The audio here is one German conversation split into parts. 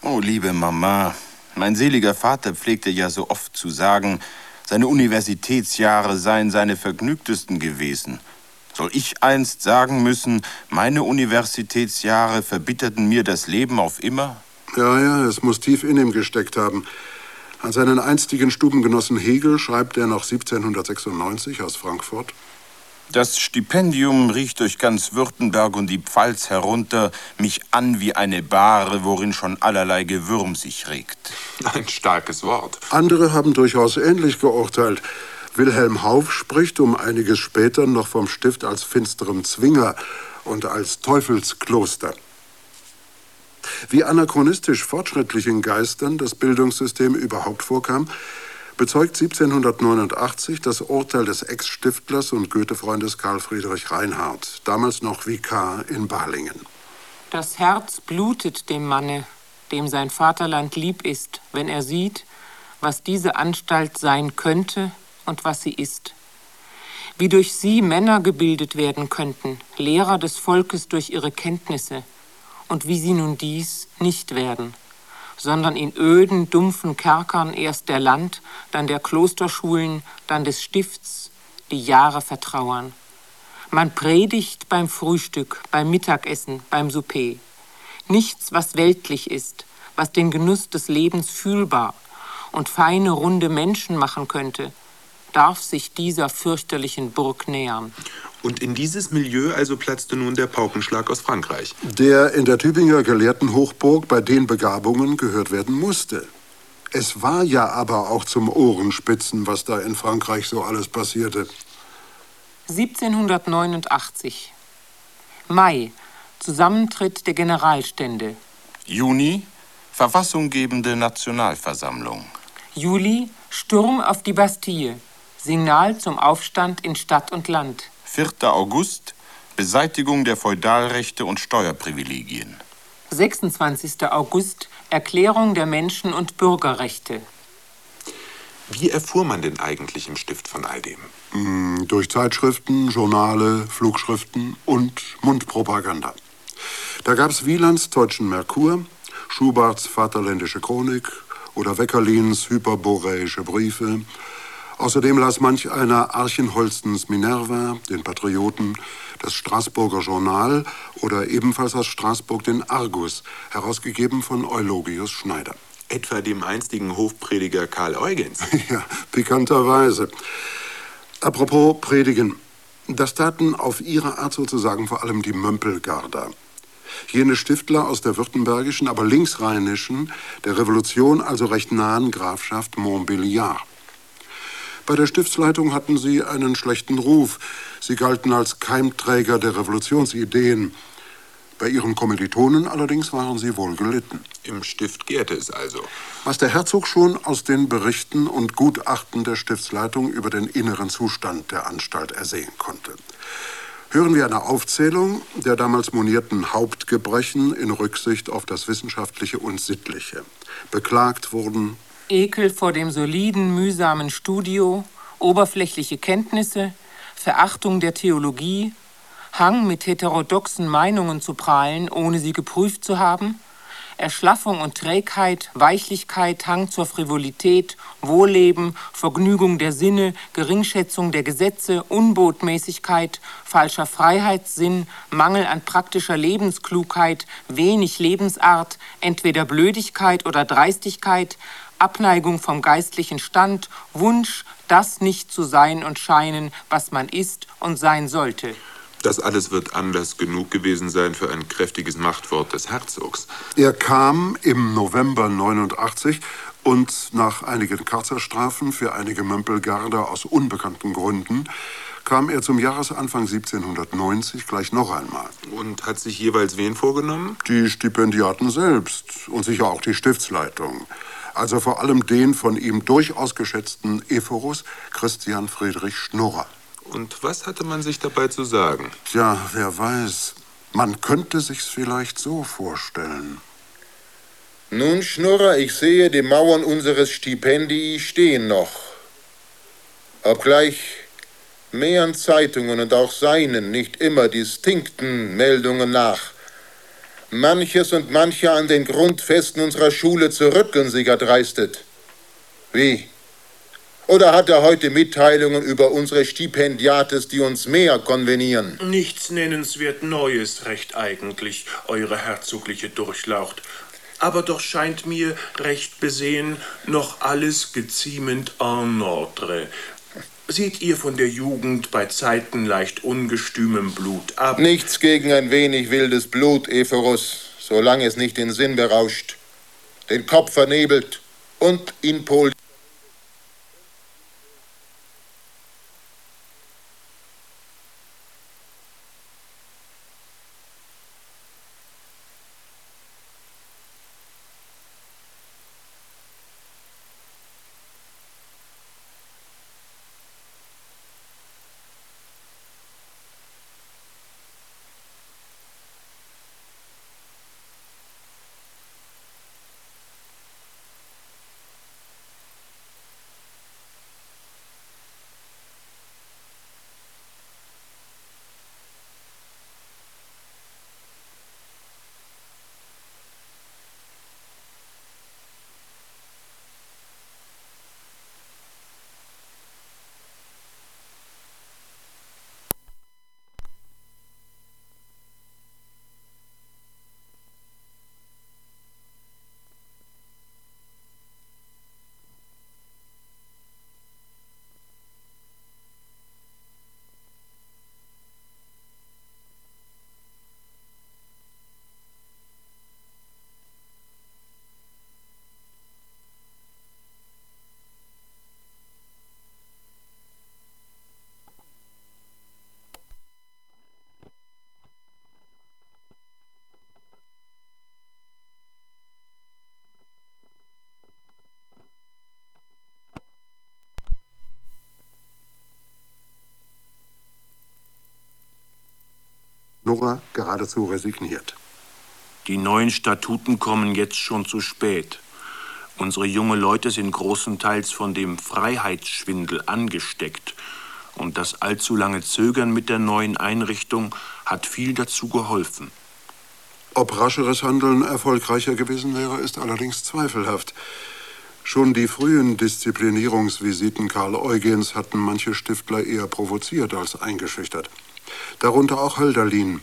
Oh, liebe Mama, mein seliger Vater pflegte ja so oft zu sagen, seine Universitätsjahre seien seine vergnügtesten gewesen. Soll ich einst sagen müssen, meine Universitätsjahre verbitterten mir das Leben auf immer? Ja, es muss tief in ihm gesteckt haben. An seinen einstigen Stubengenossen Hegel schreibt er noch 1796 aus Frankfurt: Das Stipendium riecht durch ganz Württemberg und die Pfalz herunter mich an wie eine Bahre, worin schon allerlei Gewürm sich regt. Ein starkes Wort. Andere haben durchaus ähnlich geurteilt. Wilhelm Hauff spricht um einiges später noch vom Stift als finsterem Zwinger und als Teufelskloster. Wie anachronistisch fortschrittlich in Geistern das Bildungssystem überhaupt vorkam, bezeugt 1789 das Urteil des Ex-Stiftlers und Goethe-Freundes Karl Friedrich Reinhardt, damals noch Vikar in Balingen. Das Herz blutet dem Manne, dem sein Vaterland lieb ist, wenn er sieht, was diese Anstalt sein könnte und was sie ist. Wie durch sie Männer gebildet werden könnten, Lehrer des Volkes durch ihre Kenntnisse, und wie sie nun dies nicht werden, sondern in öden, dumpfen Kerkern erst der Land, dann der Klosterschulen, dann des Stifts die Jahre vertrauern. Man predigt beim Frühstück, beim Mittagessen, beim Souper. Nichts, was weltlich ist, was den Genuss des Lebens fühlbar und feine, runde Menschen machen könnte, darf sich dieser fürchterlichen Burg nähern. Und in dieses Milieu also platzte nun der Paukenschlag aus Frankreich. Der in der Tübinger Gelehrtenhochburg bei den Begabungen gehört werden musste. Es war ja aber auch zum Ohrenspitzen, was da in Frankreich so alles passierte. 1789. Mai. Zusammentritt der Generalstände. Juni. Verfassunggebende Nationalversammlung. Juli. Sturm auf die Bastille. Signal zum Aufstand in Stadt und Land. 4. August. Beseitigung der Feudalrechte und Steuerprivilegien. 26. August. Erklärung der Menschen- und Bürgerrechte. Wie erfuhr man denn eigentlich im Stift von all dem? Durch Zeitschriften, Journale, Flugschriften und Mundpropaganda. Da gab's Wielands Deutschen Merkur, Schubarts Vaterländische Chronik oder Weckerlins hyperboräische Briefe. Außerdem las manch einer Archenholzens Minerva, den Patrioten, das Straßburger Journal oder ebenfalls aus Straßburg den Argus, herausgegeben von Eulogius Schneider. Etwa dem einstigen Hofprediger Karl Eugens. Ja, pikanterweise. Apropos Predigen. Das taten auf ihre Art sozusagen vor allem die Mömpelgarder. Jene Stiftler aus der württembergischen, aber linksrheinischen, der Revolution also recht nahen Grafschaft Montbéliard. Bei der Stiftsleitung hatten sie einen schlechten Ruf. Sie galten als Keimträger der Revolutionsideen. Bei ihren Kommilitonen allerdings waren sie wohl gelitten. Im Stift gärte es also. Was der Herzog schon aus den Berichten und Gutachten der Stiftsleitung über den inneren Zustand der Anstalt ersehen konnte. Hören wir eine Aufzählung der damals monierten Hauptgebrechen in Rücksicht auf das Wissenschaftliche und Sittliche. Beklagt wurden: Ekel vor dem soliden, mühsamen Studio, oberflächliche Kenntnisse, Verachtung der Theologie, Hang mit heterodoxen Meinungen zu prahlen, ohne sie geprüft zu haben, Erschlaffung und Trägheit, Weichlichkeit, Hang zur Frivolität, Wohlleben, Vergnügung der Sinne, Geringschätzung der Gesetze, Unbotmäßigkeit, falscher Freiheitssinn, Mangel an praktischer Lebensklugheit, wenig Lebensart, entweder Blödigkeit oder Dreistigkeit, Abneigung vom geistlichen Stand, Wunsch, das nicht zu sein und scheinen, was man ist und sein sollte. Das alles wird Anlass genug gewesen sein für ein kräftiges Machtwort des Herzogs. Er kam im November 89 und nach einigen Karzerstrafen für einige Mömpelgarder aus unbekannten Gründen kam er zum Jahresanfang 1790 gleich noch einmal. Und hat sich jeweils wen vorgenommen? Die Stipendiaten selbst und sicher auch die Stiftsleitung. Also vor allem den von ihm durchaus geschätzten Ephorus Christian Friedrich Schnurrer. Und was hatte man sich dabei zu sagen? Tja, wer weiß. Man könnte sich's vielleicht so vorstellen. Nun, Schnurrer, ich sehe, die Mauern unseres Stipendii stehen noch. Obgleich mehren Zeitungen und auch seinen nicht immer distinkten Meldungen nach. manches und mancher an den Grundfesten unserer Schule zurückgesickert dreistet. Wie? Oder hat er heute Mitteilungen über unsere Stipendiates, die uns mehr konvenieren? Nichts nennenswert Neues, recht eigentlich, eure herzogliche Durchlaucht. Aber doch scheint mir, recht besehen, noch alles geziemend en ordre. Seht ihr von der Jugend bei Zeiten leicht ungestümem Blut ab? Nichts gegen ein wenig wildes Blut, Ephorus, solange es nicht den Sinn berauscht, den Kopf vernebelt und in Pol. Nora geradezu resigniert. Die neuen Statuten kommen jetzt schon zu spät. Unsere junge Leute sind großenteils von dem Freiheitsschwindel angesteckt. Und das allzu lange Zögern mit der neuen Einrichtung hat viel dazu geholfen. Ob rascheres Handeln erfolgreicher gewesen wäre, ist allerdings zweifelhaft. Schon die frühen Disziplinierungsvisiten Karl Eugens hatten manche Stiftler eher provoziert als eingeschüchtert. Darunter auch Hölderlin.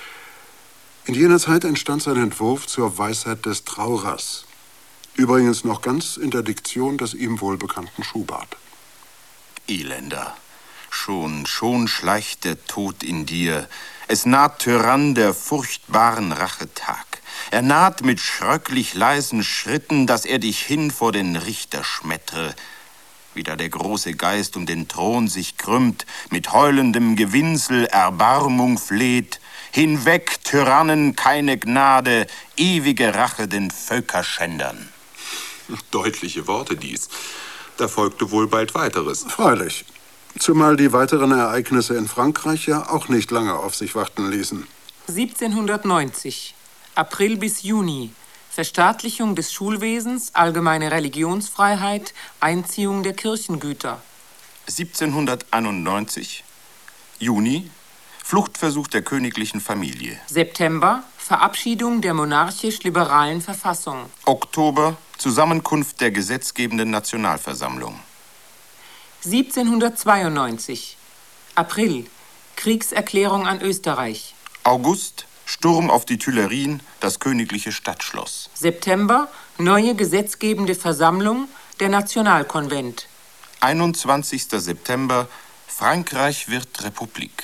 In jener Zeit entstand sein Entwurf zur Weisheit des Traurers. Übrigens noch ganz in der Diktion des ihm wohlbekannten Schubart. Elender, schon schleicht der Tod in dir. Es naht Tyrann der furchtbaren Rachetag. Er naht mit schröcklich leisen Schritten, dass er dich hin vor den Richter schmettre. Wie da der große Geist um den Thron sich krümmt, mit heulendem Gewinsel Erbarmung fleht. Hinweg, Tyrannen, keine Gnade, ewige Rache den Völkerschändern. Deutliche Worte dies. Da folgte wohl bald weiteres. Freilich. Zumal die weiteren Ereignisse in Frankreich ja auch nicht lange auf sich warten ließen. 1790, April bis Juni. Verstaatlichung des Schulwesens, allgemeine Religionsfreiheit, Einziehung der Kirchengüter. 1791, Juni, Fluchtversuch der königlichen Familie. September, Verabschiedung der monarchisch-liberalen Verfassung. Oktober, Zusammenkunft der gesetzgebenden Nationalversammlung. 1792, April, Kriegserklärung an Österreich. August, Sturm auf die Tuilerien, das königliche Stadtschloss. September, neue gesetzgebende Versammlung, der Nationalkonvent. 21. September, Frankreich wird Republik.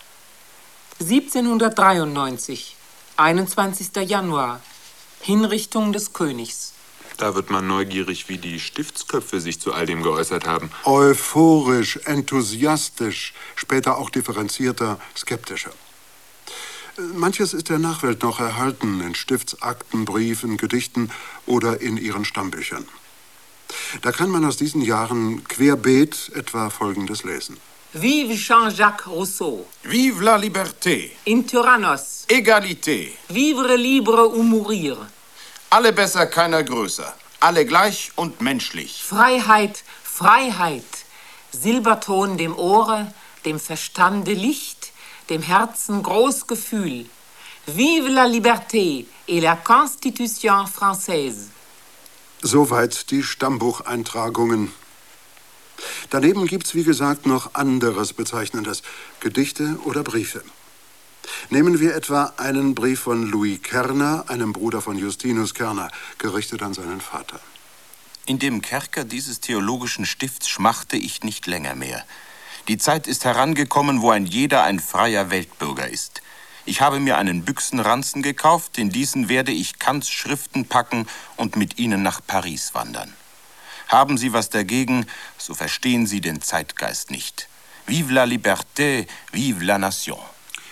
1793, 21. Januar, Hinrichtung des Königs. Da wird man neugierig, wie die Stiftsköpfe sich zu all dem geäußert haben. Euphorisch, enthusiastisch, später auch differenzierter, skeptischer. Manches ist der Nachwelt noch erhalten, in Stiftsakten, Briefen, Gedichten oder in ihren Stammbüchern. Da kann man aus diesen Jahren querbeet etwa Folgendes lesen. Vive Jean-Jacques Rousseau. Vive la liberté. In Tyrannos. Égalité. Vivre libre ou mourir. Alle besser, keiner größer. Alle gleich und menschlich. Freiheit, Freiheit. Silberton dem Ohre, dem Verstande Licht, dem Herzen Großgefühl. Vive la liberté et la Constitution française. Soweit die Stammbucheintragungen. Daneben gibt's, wie gesagt, noch anderes Bezeichnendes, Gedichte oder Briefe. Nehmen wir etwa einen Brief von Louis Kerner, einem Bruder von Justinus Kerner, gerichtet an seinen Vater. In dem Kerker dieses theologischen Stifts schmachte ich nicht länger mehr. Die Zeit ist herangekommen, wo ein jeder ein freier Weltbürger ist. Ich habe mir einen Büchsenranzen gekauft, in diesen werde ich Kants Schriften packen und mit ihnen nach Paris wandern. Haben Sie was dagegen, so verstehen Sie den Zeitgeist nicht. Vive la liberté, vive la nation.